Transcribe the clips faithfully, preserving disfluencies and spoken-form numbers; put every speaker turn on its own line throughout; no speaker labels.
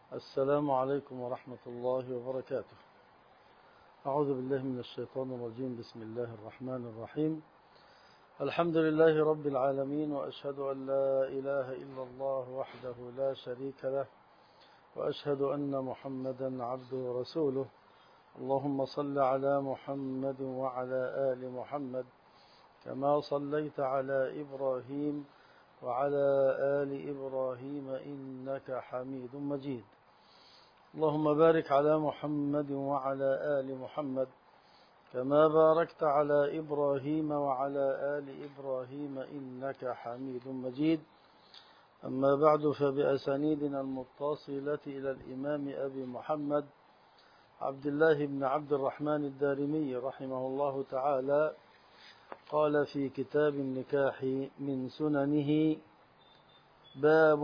السلام عليكم ورحمة الله وبركاته. أعوذ بالله من الشيطان الرجيم. بسم الله الرحمن الرحيم. الحمد لله رب العالمين، وأشهد أن لا إله إلا الله وحده لا شريك له، وأشهد أن محمدا عبده ورسوله. اللهم صل على محمد وعلى آل محمد كما صليت على إبراهيم وعلى آل إبراهيم إنك حميد مجيد. اللهم بارك على محمد وعلى آل محمد كما باركت على إبراهيم وعلى آل إبراهيم إنك حميد مجيد. أما بعد، فبأسانيدنا المتصلة إلى الإمام أبي محمد عبد الله بن عبد الرحمن الدارمي رحمه الله تعالى قال في كتاب النكاح من سننه: باب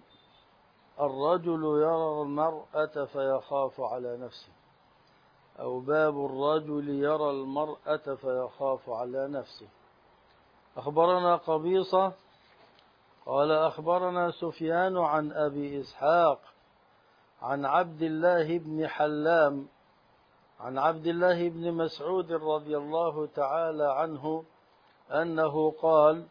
الرجل يرى المرأة فيخاف على نفسه، أو باب الرجل يرى المرأة فيخاف على نفسه. أخبرنا قبيصة قال أخبرنا سفيان عن أبي إسحاق عن عبد الله بن حلام عن عبد الله بن مسعود رضي الله تعالى عنه أنه قال: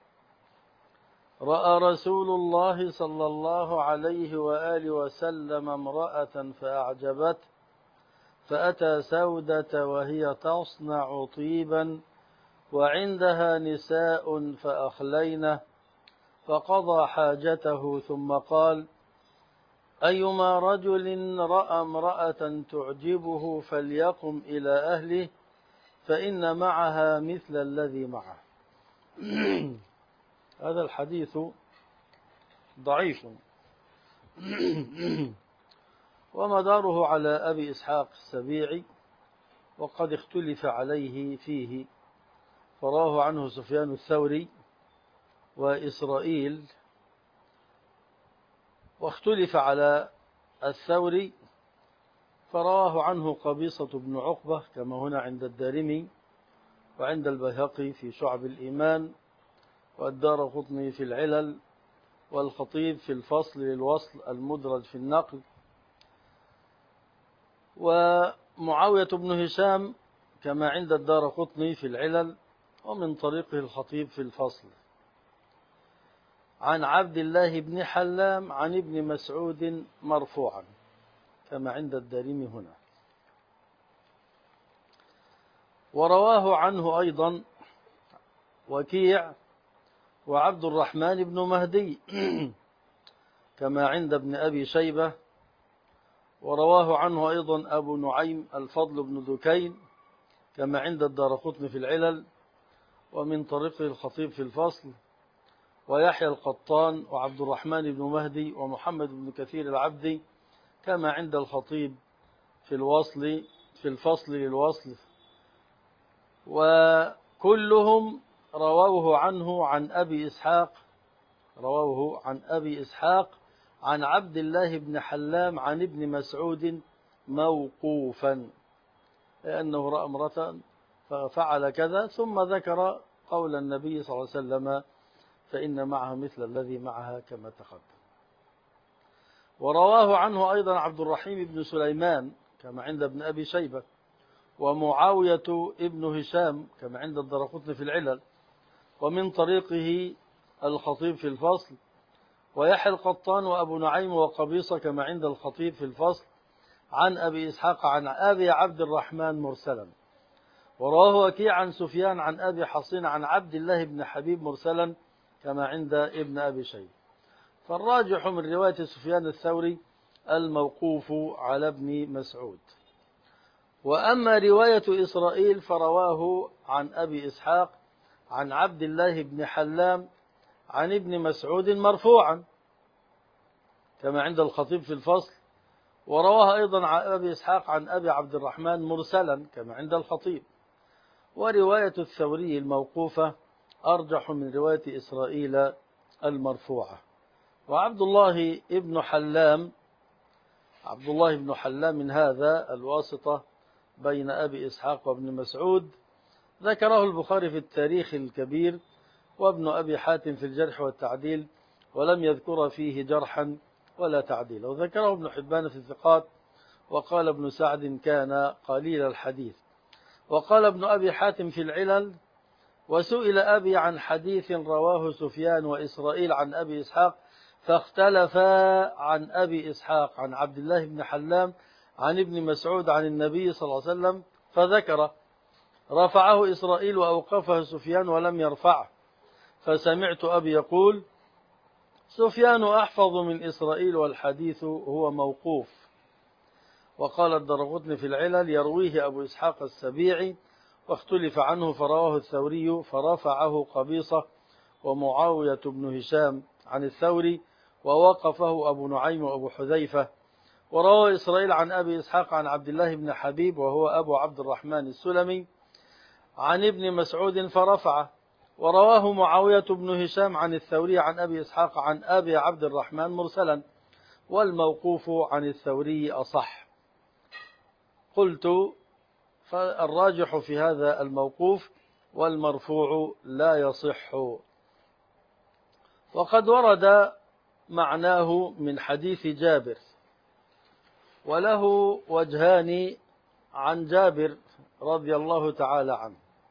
رأى رسول الله صلى الله عليه وآله وسلم امرأة فأعجبته، فأتى سودة وهي تصنع طيبا وعندها نساء فأخلينه، فقضى حاجته ثم قال: أيما رجل رأى امرأة تعجبه فليقم إلى أهله فإن معها مثل الذي معه. هذا الحديث ضعيف ومداره على أبي إسحاق السبيعي، وقد اختلف عليه فيه، فراه عنه سفيان الثوري وإسرائيل، واختلف على الثوري فراه عنه قبيصة بن عقبة كما هنا عند الدارمي وعند البيهقي في شعب الإيمان، والدارقطني في العلل، والخطيب في الفصل للوصل المدرج في النقل، ومعاوية بن هشام كما عند الدارقطني في العلل، ومن طريقه الخطيب في الفصل، عن عبد الله بن حلام عن ابن مسعود مرفوعا كما عند الدارمي هنا. ورواه عنه أيضا وكيع وعبد الرحمن بن مهدي كما عند ابن أبي شيبة. ورواه عنه أيضا أبو نعيم الفضل بن دكين كما عند الدارقطني في العلل، ومن طريقه الخطيب في الفصل، ويحيى القطان وعبد الرحمن بن مهدي ومحمد بن كثير العبدي كما عند الخطيب في الوصل في الفصل للوصل، وكلهم رووه عنه عن أبي إسحاق رووه عن أبي إسحاق عن عبد الله بن حلام عن ابن مسعود موقوفا، لأنه رأى امرأة ففعل كذا، ثم ذكر قول النبي صلى الله عليه وسلم: فإن معها مثل الذي معها كما تقدم. ورواه عنه أيضا عبد الرحيم بن سليمان كما عند ابن أبي شيبة، ومعاوية ابن هشام كما عند الدارقطني في العلل، ومن طريقه الخطيب في الفصل، ويحيى القطان وأبو نعيم وقبيصة كما عند الخطيب في الفصل، عن أبي إسحاق عن أبي عبد الرحمن مرسلا. ورواه وكيع عن سفيان عن أبي حصين عن عبد الله بن حبيب مرسلا كما عند ابن أبي شيبة. فالراجح من رواية سفيان الثوري الموقوف على ابن مسعود. وأما رواية إسرائيل فرواه عن أبي إسحاق عن عبد الله بن حلام عن ابن مسعود مرفوعا كما عند الخطيب في الفصل، ورواه أيضا عن أبي إسحاق عن أبي عبد الرحمن مرسلا كما عند الخطيب. ورواية الثوري الموقوفة أرجح من رواية إسرائيل المرفوعة. وعبد الله بن حلام عبد الله بن حلام من هذا الواسطة بين أبي إسحاق وابن مسعود، ذكره البخاري في التاريخ الكبير وابن أبي حاتم في الجرح والتعديل، ولم يذكر فيه جرحا ولا تعديل. وذكره ابن حبان في الثقات، وقال ابن سعد كان قليل الحديث. وقال ابن أبي حاتم في العلل: وسئل أبي عن حديث رواه سفيان وإسرائيل عن أبي إسحاق فاختلفا عن أبي إسحاق عن عبد الله بن حلام عن ابن مسعود عن النبي صلى الله عليه وسلم فذكر، رفعه إسرائيل وأوقفه سفيان ولم يرفعه، فسمعت أبي يقول: سفيان أحفظ من إسرائيل والحديث هو موقوف. وقال الدرقطني في العلل: يرويه أبو إسحاق السبيعي واختلف عنه فرواه الثوري فرفعه قبيصة ومعاوية بن هشام عن الثوري ووقفه أبو نعيم وأبو حذيفة. وروى إسرائيل عن أبي إسحاق عن عبد الله بن حبيب وهو أبو عبد الرحمن السلمي عن ابن مسعود فرفعه. ورواه معاوية بن هشام عن الثوري عن أبي إسحاق عن أبي عبد الرحمن مرسلا، والموقوف عن الثوري أصح. قلت: فالراجح في هذا الموقوف، والمرفوع لا يصح. وقد ورد معناه من حديث جابر، وله وجهان عن جابر رضي الله تعالى عنه.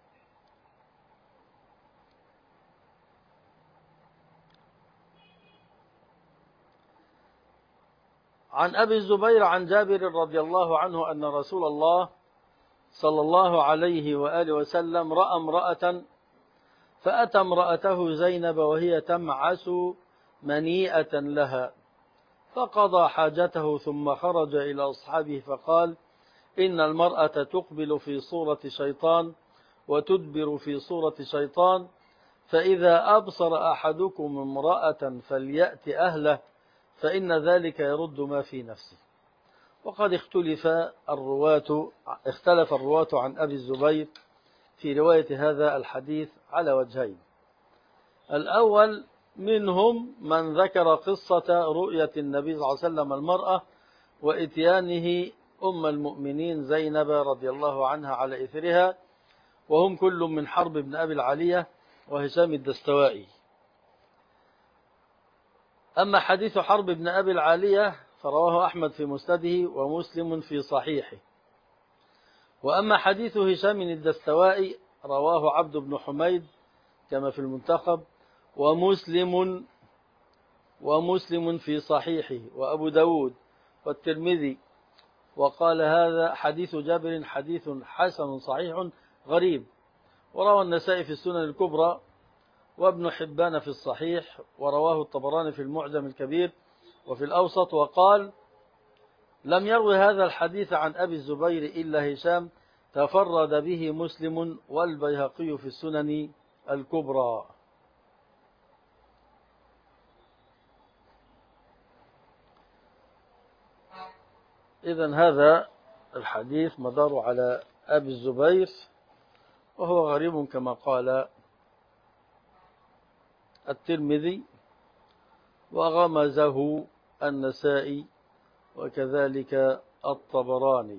عن أبي الزبير عن جابر رضي الله عنه أن رسول الله صلى الله عليه وآله وسلم رأى امرأة فأتى امرأته زينب وهي تمعس منيئة لها، فقضى حاجته ثم خرج إلى أصحابه فقال: إن المرأة تقبل في صورة شيطان وتدبر في صورة شيطان، فإذا أبصر أحدكم امرأة فليأت أهله، فإن ذلك يرد ما في نفسه. وقد اختلف الرواة اختلف الرواة عن أبي الزبير في رواية هذا الحديث على وجهين. الأول منهم من ذكر قصة رؤية النبي صلى الله عليه وسلم المرأة وإتيانه أم المؤمنين زينب رضي الله عنها على إثرها، وهم كل من حرب بن أبي العالية وهشام الدستوائي. أما حديث حرب بن أبي العالية فرواه أحمد في مسنده ومسلم في صحيحه. وأما حديث هشام الدستوائي رواه عبد بن حميد كما في المنتخب ومسلم ومسلم في صحيحه وأبو داود والترمذي، وقال هذا حديث جابر حديث حسن صحيح غريب. وروى النسائي في السنن الكبرى وابن حبان في الصحيح، ورواه الطبراني في المعجم الكبير وفي الأوسط، وقال: لم يروي هذا الحديث عن أبي الزبير إلا هشام، تفرد به مسلم والبيهقي في السنن الكبرى. إذن هذا الحديث مدار على أبي الزبير، وهو غريب كما قال الترمذي، وغمزه النسائي وكذلك الطبراني.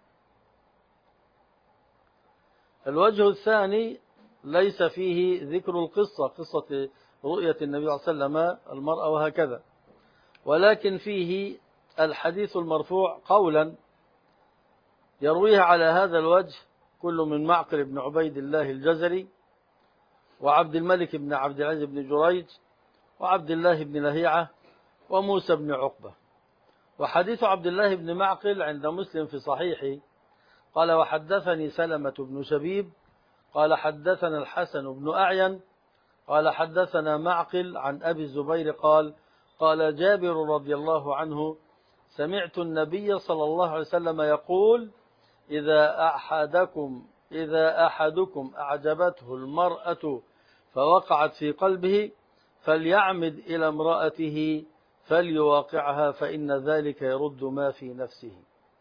الوجه الثاني ليس فيه ذكر القصة، قصة رؤية النبي صلى الله عليه وسلم المرأة وهكذا، ولكن فيه الحديث المرفوع قولا يرويه على هذا الوجه كل من معقل بن عبيد الله الجزري وعبد الملك بن عبد العزيز بن جريج وعبد الله بن لهيعة وموسى بن عقبة. وحديث عبد الله بن معقل عند مسلم في صحيحه قال: وحدثني سلمة بن شبيب قال حدثنا الحسن بن أعين قال حدثنا معقل عن أبي الزبير قال: قال جابر رضي الله عنه: سمعت النبي صلى الله عليه وسلم يقول: إذا أحدكم إذا أحدكم أعجبته المرأة فوقعت في قلبه فليعمد إلى امرأته فليواقعها، فإن ذلك يرد ما في نفسه.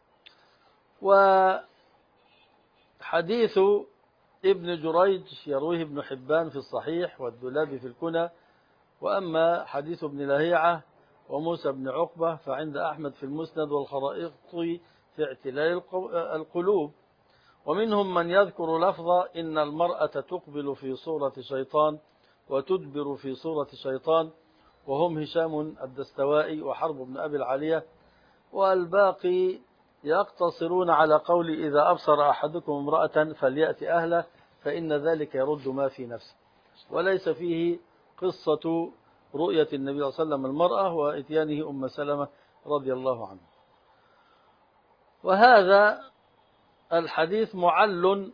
وحديث ابن جريج يرويه ابن حبان في الصحيح والدولابي في الكنى. وأما حديث ابن لهيعة وموسى بن عقبة فعند أحمد في المسند والخرائط في اعتلال القلوب. ومنهم من يذكر لفظة: إن المرأة تقبل في صورة شيطان وتدبر في صورة شيطان، وهم هشام الدستوائي وحرب بن أبي العالية، والباقي يقتصرون على قول إذا أبصر أحدكم امرأة فليأتي أهله فإن ذلك يرد ما في نفسه، وليس فيه قصة رؤية النبي صلى الله عليه وسلم المرأة وإتيانه أم سلمة رضي الله عنه. وهذا الحديث معل،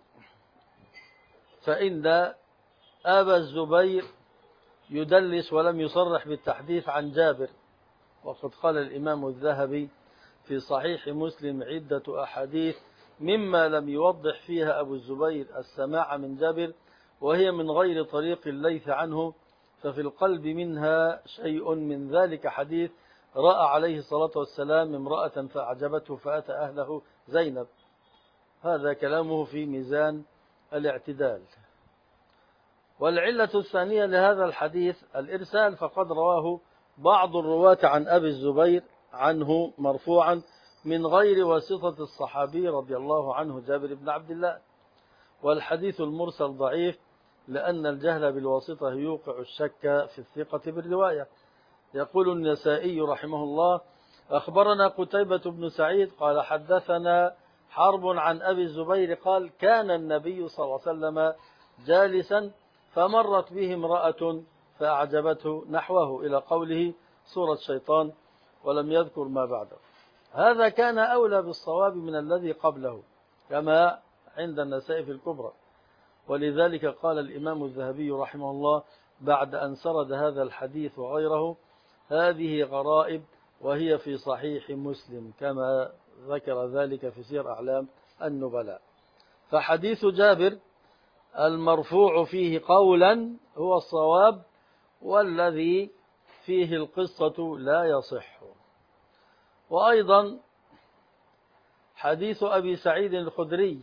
فإن أبا الزبير يدلس ولم يصرح بالتحديث عن جابر، وقد قال الإمام الذهبي في صحيح مسلم عدة أحاديث مما لم يوضح فيها أبو الزبير السماع من جابر، وهي من غير طريق الليث عنه، ففي القلب منها شيء من ذلك حديث رأى عليه الصلاة والسلام امرأة فأعجبته فأتى أهله زينب. هذا كلامه في ميزان الاعتدال. والعلة الثانية لهذا الحديث الإرسال، فقد رواه بعض الرواة عن أبي الزبير عنه مرفوعا من غير واسطة الصحابي رضي الله عنه جابر بن عبد الله، والحديث المرسل ضعيف لأن الجهل بالواسطة يوقع الشك في الثقة بالرواية. يقول النسائي رحمه الله: أخبرنا قتيبة بن سعيد قال حدثنا حرب عن أبي الزبير قال كان النبي صلى الله عليه وسلم جالسا فمرت به امرأة فأعجبته نحوه إلى قوله سورة الشيطان، ولم يذكر ما بعده. هذا كان أولى بالصواب من الذي قبله كما عند النسائي في الكبرى، ولذلك قال الإمام الذهبي رحمه الله بعد أن سرد هذا الحديث وغيره: هذه غرائب وهي في صحيح مسلم، كما ذكر ذلك في سير أعلام النبلاء. فحديث جابر المرفوع فيه قولا هو الصواب، والذي فيه القصة لا يصح. وأيضا حديث أبي سعيد الخدري،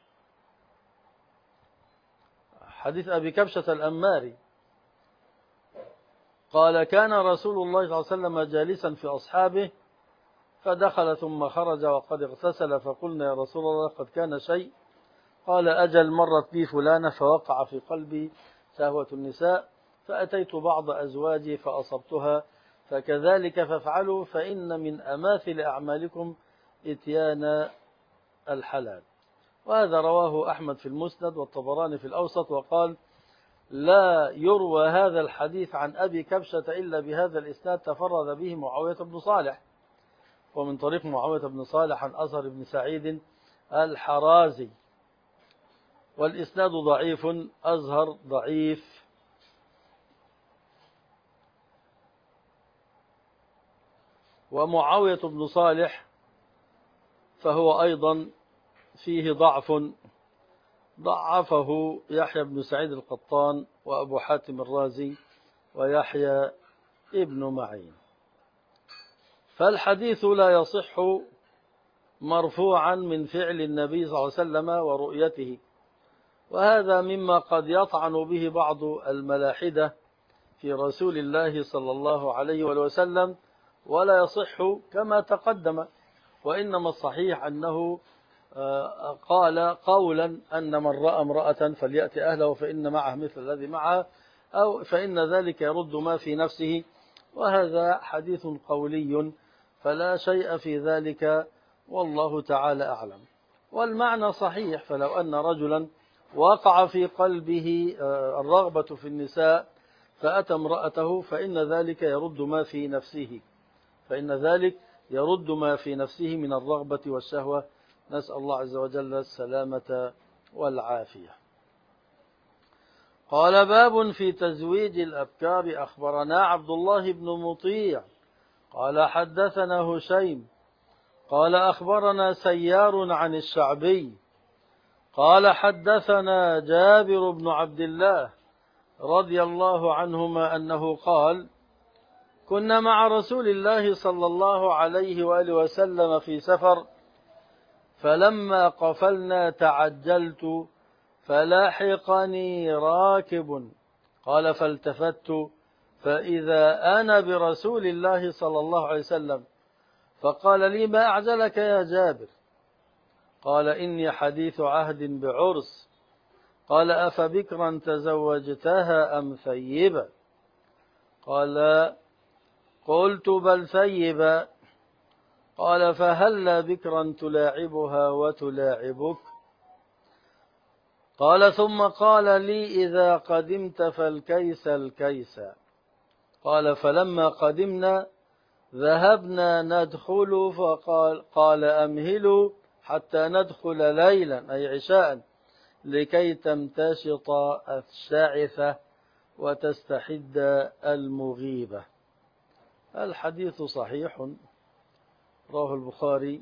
حديث أبي كبشة الأماري قال كان رسول الله صلى الله عليه وسلم جالسا في أصحابه فدخل ثم خرج وقد اغتسل، فقلنا يا رسول الله قد كان شيء؟ قال أجل مرت بي فلانة فوقع في قلبي شهوة النساء فأتيت بعض أزواجي فأصبتها، فكذلك فافعلوا فإن من أماثل أعمالكم إتيان الحلال. وهذا رواه أحمد في المسند والطبراني في الأوسط، وقال لا يروى هذا الحديث عن أبي كبشة إلا بهذا الإسناد تفرد به معاوية بن صالح، ومن طريق معاوية بن صالح عن أزهر بن سعيد الحرازي، والإسناد ضعيف، أزهر ضعيف. ومعاوية بن صالح فهو أيضا فيه ضعف، ضعفه يحيى بن سعيد القطان وأبو حاتم الرازي ويحيى ابن معين. فالحديث لا يصح مرفوعا من فعل النبي صلى الله عليه وسلم ورؤيته، وهذا مما قد يطعن به بعض الملاحدة في رسول الله صلى الله عليه وسلم، ولا يصح كما تقدم. وإنما الصحيح أنه قال قولا أن من رأى امرأة فليأتي أهله فإن معه مثل الذي معها، أو فإن ذلك يرد ما في نفسه، وهذا حديث قولي فلا شيء في ذلك، والله تعالى أعلم. والمعنى صحيح، فلو أن رجلا وقع في قلبه الرغبة في النساء فأتى امرأته فإن ذلك يرد ما في نفسه، فإن ذلك يرد ما في نفسه من الرغبة والشهوة، نسأل الله عز وجل السلامة والعافية. قال باب في تزويج الأبكار. أخبرنا عبد الله بن مطيع قال حدثنا هشيم قال أخبرنا سيار عن الشعبي قال حدثنا جابر بن عبد الله رضي الله عنهما أنه قال كنا مع رسول الله صلى الله عليه وآله وسلم في سفر، فلما قفلنا تعجلت فلاحقني راكب، قال فالتفت فإذا أنا برسول الله صلى الله عليه وسلم، فقال لي ما أعجلك يا جابر؟ قال إني حديث عهد بعرس. قال أفبكرا تزوجتها أم ثيبا؟ قال قلت بل ثيبا. قال فهلا بكرا تلاعبها وتلاعبك. قال ثم قال لي إذا قدمت فالكيس الكيس. قال فلما قدمنا ذهبنا ندخل فقال قال أمهلوا حتى ندخل ليلا أي عشاء لكي تمتشط الشاعثة وتستحد المغيبة. الحديث صحيح، رواه البخاري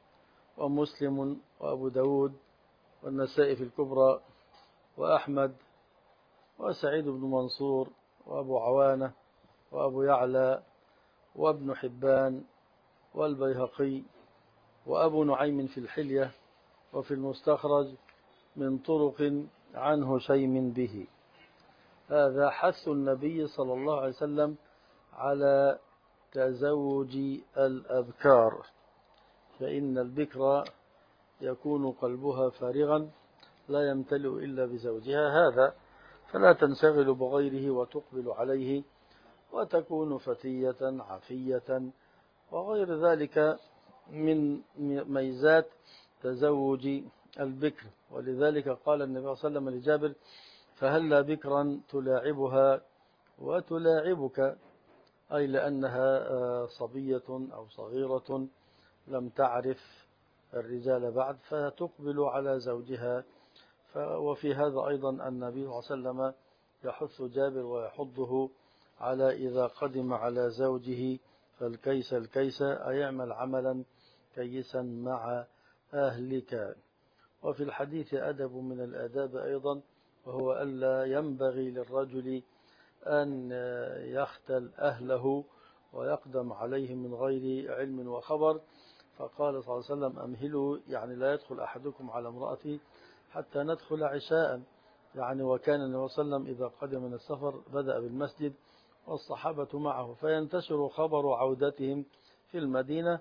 ومسلم وأبو داود والنسائي في الكبرى وأحمد وسعيد بن منصور وأبو عوانة وأبو يعلى وابن حبان والبيهقي وأبو نعيم في الحلية وفي المستخرج من طرق عن هشيم به. هذا حث النبي صلى الله عليه وسلم على تزوج الأبكار، فإن البكر يكون قلبها فارغا لا يمتلئ إلا بزوجها هذا، فلا تنشغل بغيره وتقبل عليه وتكون فتية عفية وغير ذلك من ميزات تزوج البكر. ولذلك قال النبي صلى الله عليه وسلم لجابر فهلا بكرا تلاعبها وتلاعبك، أي لأنها صبية أو صغيرة لم تعرف الرجال بعد فتقبل على زوجها. وفي هذا أيضا النبي صلى الله عليه وسلم يحث جابر ويحضه على إذا قدم على زوجه فالكيس الكيس أي يعمل عملا كيسا مع أهلك. وفي الحديث أدب من الآداب أيضا، وهو ألا ينبغي للرجل أن يختل أهله ويقدم عليهم من غير علم وخبر. فقال صلى الله عليه وسلم أمهلوا، يعني لا يدخل أحدكم على امرأتي حتى ندخل عشاء، يعني وكان النبي صلى الله عليه وسلم إذا قدم من السفر بدأ بالمسجد والصحابة معه فينتشر خبر عودتهم في المدينة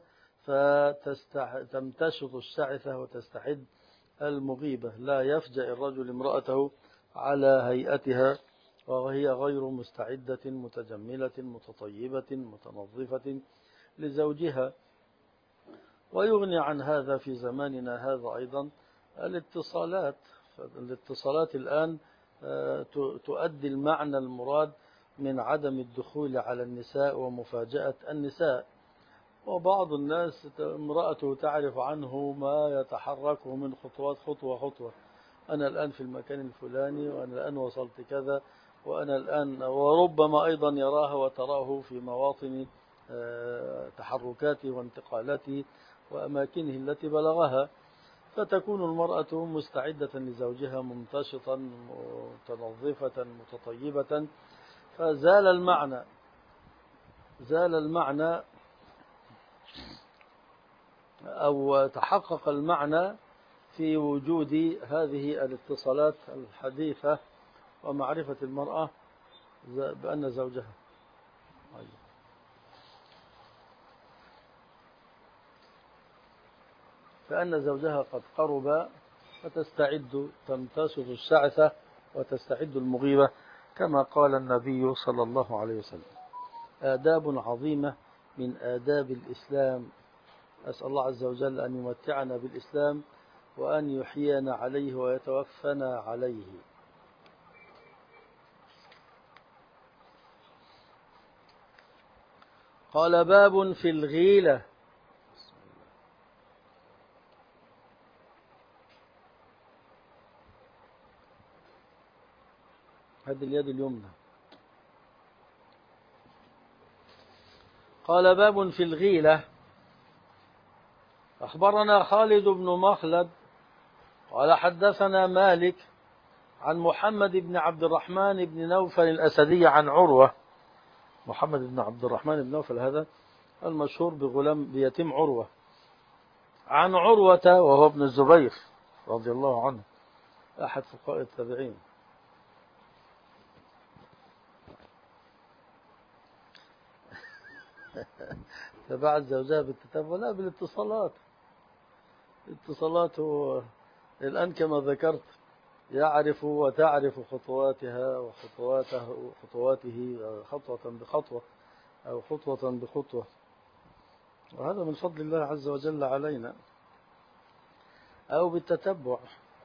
فتمتشط الشعثة وتستحد المغيبة. لا يفجأ الرجل امرأته على هيئتها وهي غير مستعدة متجملة متطيبة متنظفة لزوجها. ويغني عن هذا في زماننا هذا أيضا الاتصالات. الاتصالات الآن تؤدي المعنى المراد من عدم الدخول على النساء ومفاجأة النساء. وبعض الناس امرأته تعرف عنه ما يتحركه من خطوات خطوة خطوة، أنا الآن في المكان الفلاني وأنا الآن وصلت كذا وأنا الآن، وربما أيضا يراها وتراه في مواطن تحركاته وانتقالاته وأماكنه التي بلغها، فتكون المرأة مستعدة لزوجها ممتشطا متنظفة متطيبة، فزال المعنى زال المعنى أو تحقق المعنى في وجود هذه الاتصالات الحديثة ومعرفة المرأة بأن زوجها فأن زوجها قد قرب فتستعد تمتشط الشعثة وتستعد المغيبة كما قال النبي صلى الله عليه وسلم. آداب عظيمة من آداب الإسلام، أسأل الله عز وجل أن يمتعنا بالإسلام وأن يحيينا عليه ويتوفنا عليه. قال باب في الغيلة. هذه اليد اليمنى. قال باب في الغيلة. أخبرنا خالد بن مخلد قال حدثنا مالك عن محمد بن عبد الرحمن بن نوفل الأسدي عن عروة. محمد بن عبد الرحمن بن نوفل هذا المشهور بغلام بيتيم عروة، عن عروة وهو ابن الزبير رضي الله عنه أحد فقهاء التابعين. تبعت زوجها بالتتابع لا بالاتصالات. الاتصالات هو الآن كما ذكرت يعرف وتعرف خطواتها وخطواته خطواته خطوة بخطوة، أو خطوة بخطوة، وهذا من فضل الله عز وجل علينا، أو بالتتبع.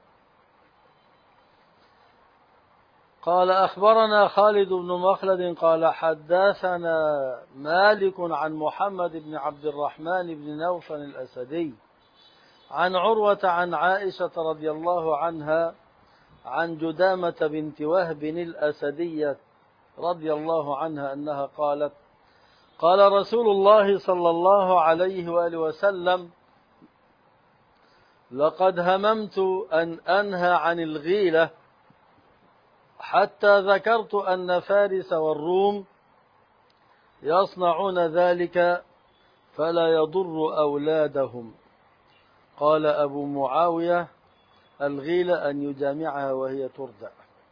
قال أخبرنا خالد بن مخلد قال حدثنا مالك عن محمد بن عبد الرحمن بن نوفل الأسدي عن عروة عن عائشة رضي الله عنها عن جدامة بنت وهب الأسدية رضي الله عنها أنها قالت قال رسول الله صلى الله عليه وآله وسلم لقد هممت أن أنهى عن الغيلة حتى ذكرت أن فارس والروم يصنعون ذلك فلا يضر أولادهم. قال أبو معاوية الغيلة أن يجامعها وهي ترضع.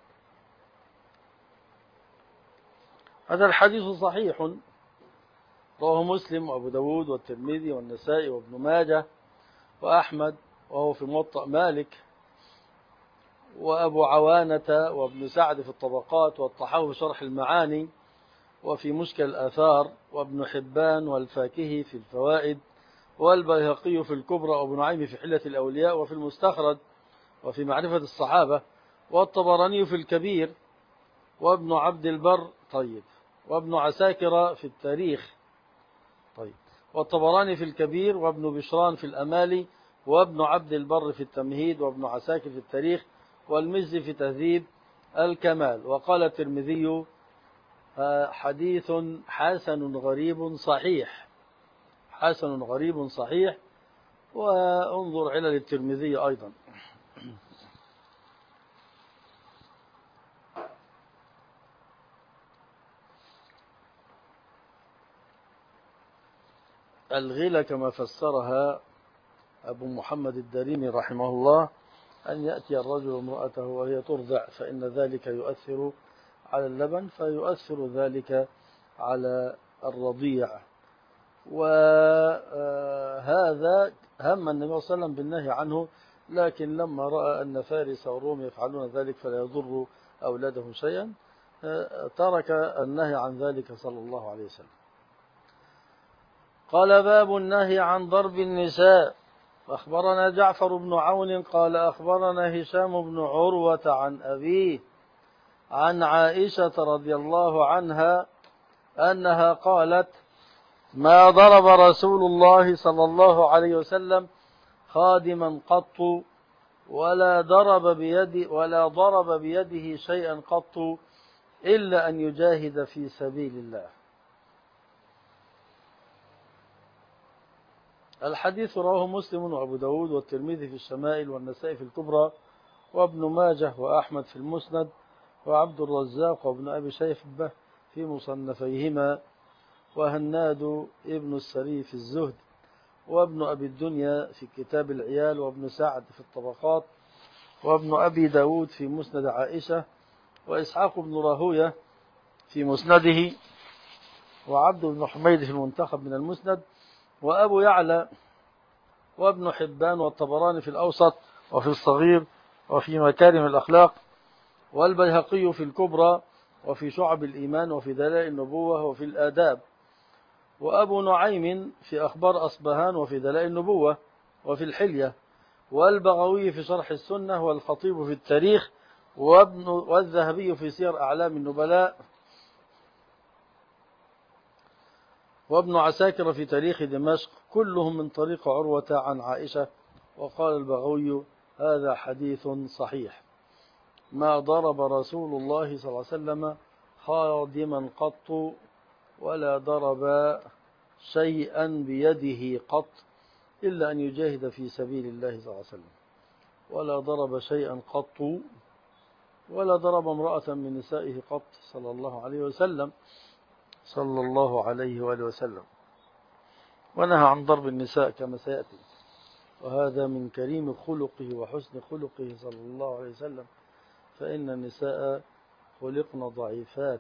هذا الحديث صحيح، رواه مسلم وأبو داود والترمذي والنسائي وابن ماجه وأحمد، وهو في موطأ مالك، وأبو عوانة وابن سعد في الطبقات، والطحاوي في شرح المعاني، وفي مشكل الآثار، وابن حبان والفاكهي في الفوائد، والبيهقي في الكبرى، وابن نعيم في حلة الأولياء، وفي المستخرج، وفي معرفة الصحابة، والطبراني في الكبير، وابن عبد البر طيب، وابن عساكر في التاريخ طيب، والطبراني في الكبير، وابن بشران في الأمالي، وابن عبد البر في التمهيد، وابن عساكر في التاريخ، والمزي في تهذيب الكمال. وقال الترمذي حديث حسن غريب صحيح، حسن غريب صحيح. وانظر علل الترمذي أيضا. الغيلة كما فسرها أبو محمد الدارمي رحمه الله أن يأتي الرجل امرأته وهي ترضع، فإن ذلك يؤثر على اللبن، فيؤثر ذلك على الرضيع. وهذا هم النبي صلى الله عليه وسلم بالنهي عنه، لكن لما رأى أن فارس والروم يفعلون ذلك فلا يضر أولادهم شيئا ترك النهي عن ذلك صلى الله عليه وسلم. قال باب النهي عن ضرب النساء. أخبرنا جعفر بن عون قال أخبرنا هشام بن عروة عن أبيه عن عائشة رضي الله عنها أنها قالت ما ضرب رسول الله صلى الله عليه وسلم خادما قط ولا ضرب بيد ولا ضرب بيده شيئا قط إلا أن يجاهد في سبيل الله. الحديث رواه مسلم وأبو داود والترمذي في الشمائل والنسائي في الكبرى وابن ماجه وأحمد في المسند وعبد الرزاق وابن أبي شيبة في مصنفيهما وهناد ابن السري في الزهد وابن أبي الدنيا في كتاب العيال وابن سعد في الطبقات وابن أبي داود في مسند عائشة وإسحاق بن راهوية في مسنده وعبد بن حميد في المنتخب من المسند وأبو يعلى وابن حبان والطبراني في الأوسط وفي الصغير وفي مكارم الأخلاق والبيهقي في الكبرى وفي شعب الإيمان وفي دلائل النبوة وفي الآداب وأبو نعيم في أخبار أصبهان وفي دلائل النبوة وفي الحلية والبغوي في شرح السنة والخطيب في التاريخ وابن والذهبي في سير أعلام النبلاء وابن عساكر في تاريخ دمشق كلهم من طريق عروة عن عائشة. وقال البغوي هذا حديث صحيح. ما ضرب رسول الله صلى الله عليه وسلم خادما قط ولا ضرب شيئا بيده قط إلا أن يجاهد في سبيل الله صلى الله عليه وسلم، ولا ضرب شيئا قط ولا ضرب امرأة من نسائه قط صلى الله عليه وسلم صلى الله عليه وآله وسلم، ونهى عن ضرب النساء كما سيأتي، وهذا من كريم خلقه وحسن خلقه صلى الله عليه وسلم، فإن النساء خلقن ضعيفات.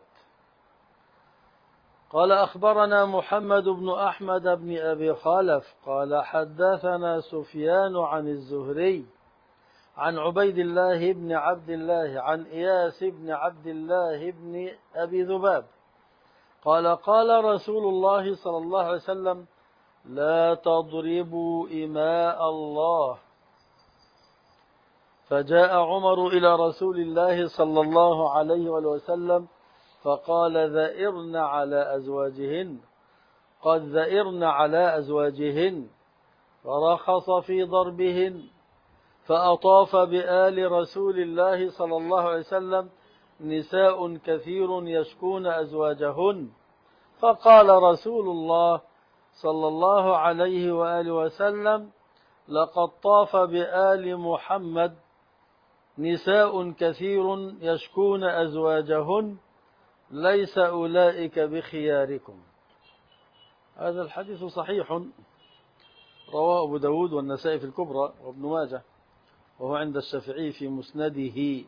قال أخبرنا محمد بن أحمد بن أبي خالف قال حدثنا سفيان عن الزهري عن عبيد الله بن عبد الله عن إياس بن عبد الله بن أبي ذباب قال قال رسول الله صلى الله عليه وسلم: لا تضربوا إماء الله. فجاء عمر إلى رسول الله صلى الله عليه وسلم فقال: ذئرن على أزواجهن، قد ذئرن على أزواجهن، فرخص في ضربهن. فأطاف بآل رسول الله صلى الله عليه وسلم نساء كثير يشكون أزواجهن، فقال رسول الله صلى الله عليه وآله وسلم: لقد طاف بآل محمد نساء كثير يشكون أزواجهن، ليس أولئك بخياركم. هذا الحديث صحيح، رواه أبو داود والنسائي في الكبرى وابن ماجه، وهو عند الشافعي في مسنده،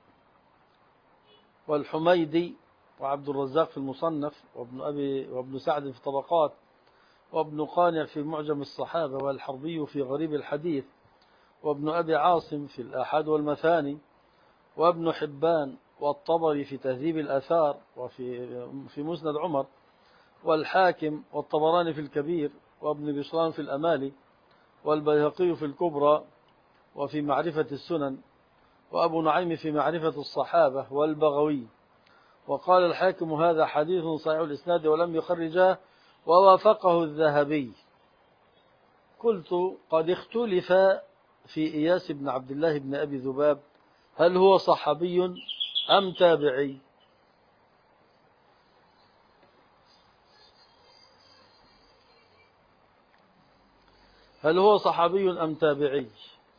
والحميدي وعبد الرزاق في المصنف، وابن, أبي وابن سعد في طبقات، وابن قانع في معجم الصحابة، والحربي في غريب الحديث، وابن أبي عاصم في الآحاد والمثاني، وابن حبان والطبري في تهذيب الآثار وفي في مسند عمر، والحاكم والطبراني في الكبير، وابن بشران في الأمالي، والبيهقي في الكبرى وفي معرفة السنن، وأبو نعيم في معرفة الصحابة، والبغوي. وقال الحاكم: هذا حديث صحيح الإسناد ولم يخرجاه، ووافقه الذهبي. قلت: قد اختلف في إياس بن عبد الله بن أبي ذباب، هل هو صحابي أم تابعي؟ هل هو صحابي أم تابعي؟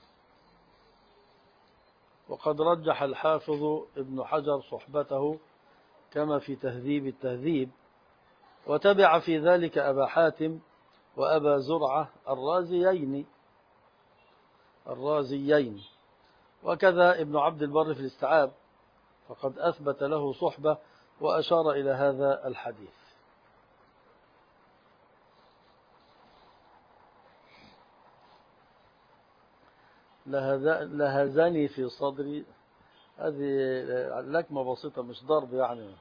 وقد رجح الحافظ ابن حجر صحبته كما في تهذيب التهذيب، وتبع في ذلك أبا حاتم وأبا زرعة الرازيين الرازيين وكذا ابن عبد البر في الاستيعاب، فقد أثبت له صحبة وأشار إلى هذا الحديث. لهزني في صدري، هذه لكمة بسيطة مش ضرب يعني.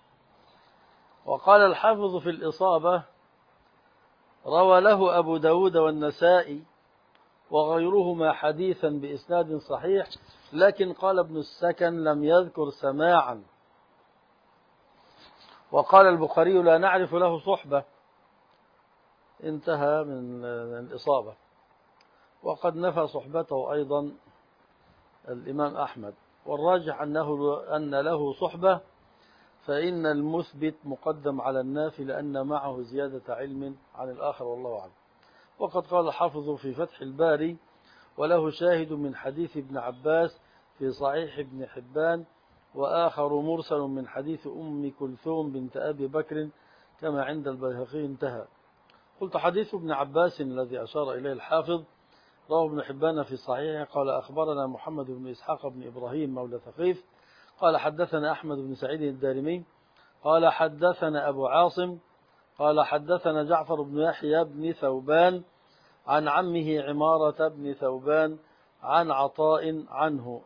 وقال الحافظ في الإصابة: روى له أبو داود والنسائي وغيرهما حديثا بإسناد صحيح، لكن قال ابن السكن لم يذكر سماعا. وقال البخاري: لا نعرف له صحبة. انتهى من الإصابة. وقد نفى صحبته أيضا الإمام أحمد، والراجح أنه أن له صحبة، فإن المثبت مقدم على النافي لأن معه زيادة علم عن الآخر، والله أعلم. وقد قال الحافظ في فتح الباري: وله شاهد من حديث ابن عباس في صحيح ابن حبان، وآخر مرسل من حديث أم كلثوم بنت أبي بكر كما عند البيهقي. انتهى. قلت: حديث ابن عباس الذي أشار إليه الحافظ رواه ابن حبان في صحيحه. قال: أخبرنا محمد بن إسحاق بن إبراهيم مولى ثقيف قال: حدثنا أحمد بن سعيد الدارمي قال: حدثنا أبو عاصم قال: حدثنا جعفر بن يحيى بن ثوبان عن عمه عمارة بن ثوبان عن عطاء عنه.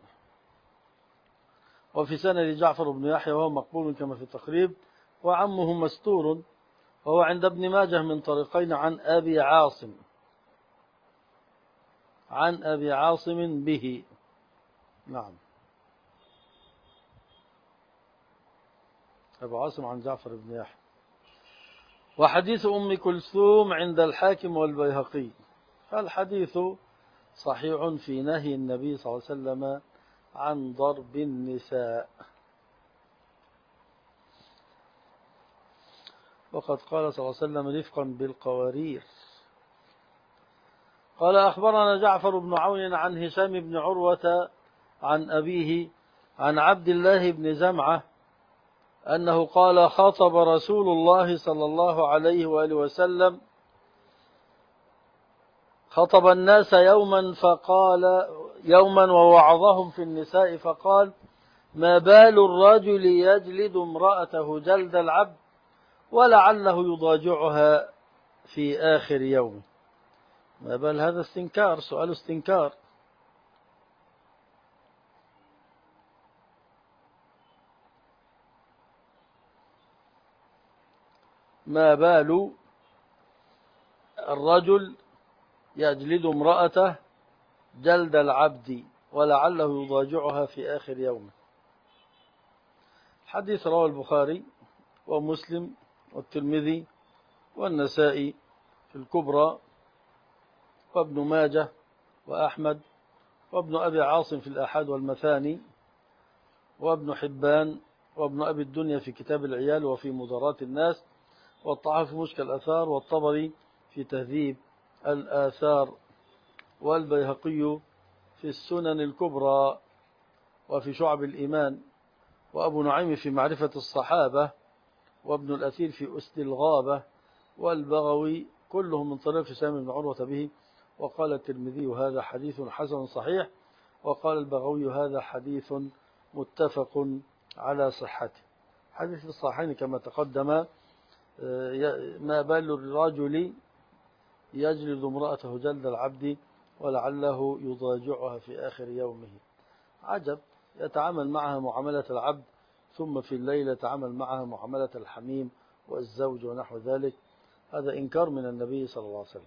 وفي سند جعفر بن يحيى وهو مقبول كما في التقريب، وعمه مستور، وهو عند ابن ماجه من طريقين عن أبي عاصم عن أبي عاصم به. نعم، أبو عاصم عن جعفر بن يحيى. وحديث أم كلثوم عند الحاكم والبيهقي، فالحديث صحيح في نهي النبي صلى الله عليه وسلم عن ضرب النساء. وقد قال صلى الله عليه وسلم: رفقا بالقوارير. قال: أخبرنا جعفر بن عون عن هشام بن عروة عن أبيه عن عبد الله بن زمعة أنه قال: خاطب رسول الله صلى الله عليه وآله وسلم خطب الناس يوما فقال يوما ووعظهم في النساء فقال: ما بال الرجل يجلد امرأته جلد العبد ولعله يضاجعها في آخر يوم. ما بال، هذا استنكار، سؤال استنكار. ما بال الرجل يجلد امرأته جلد العبد ولعله يضاجعها في آخر يومه. حديث رواه البخاري ومسلم والترمذي والنسائي في الكبرى، وابن ماجه وأحمد وابن أبي عاصم في الآحاد والمثاني، وابن حبان وابن أبي الدنيا في كتاب العيال وفي مدارات الناس، والطحاوي في مشكل الآثار، والطبري في تهذيب الآثار، والبيهقي في السنن الكبرى وفي شعب الإيمان، وأبو نعيم في معرفة الصحابة، وابن الأثير في أسد الغابة، والبغوي كلهم من طريق هشام بن عروة به. وقال الترمذي هذا حديث حسن صحيح، وقال البغوي هذا حديث متفق على صحته. حديث في الصحيحين كما تقدم. ما بال الرجل يجلد امرأته جلد العبد ولعله يضاجعها في آخر يومه. عجب، يتعامل معها معاملة العبد، ثم في الليل يتعامل معها معاملة الحميم والزوج ونحو ذلك. هذا إنكار من النبي صلى الله عليه وسلم.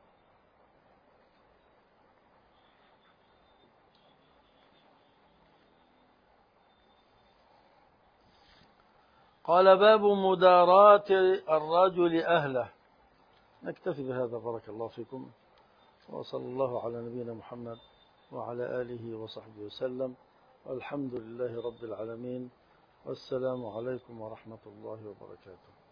قال باب مداراة الرجل أهله. نكتفي بهذا، بارك الله فيكم، وصلى الله على نبينا محمد وعلى آله وصحبه وسلم، والحمد لله رب العالمين، والسلام عليكم ورحمة الله وبركاته.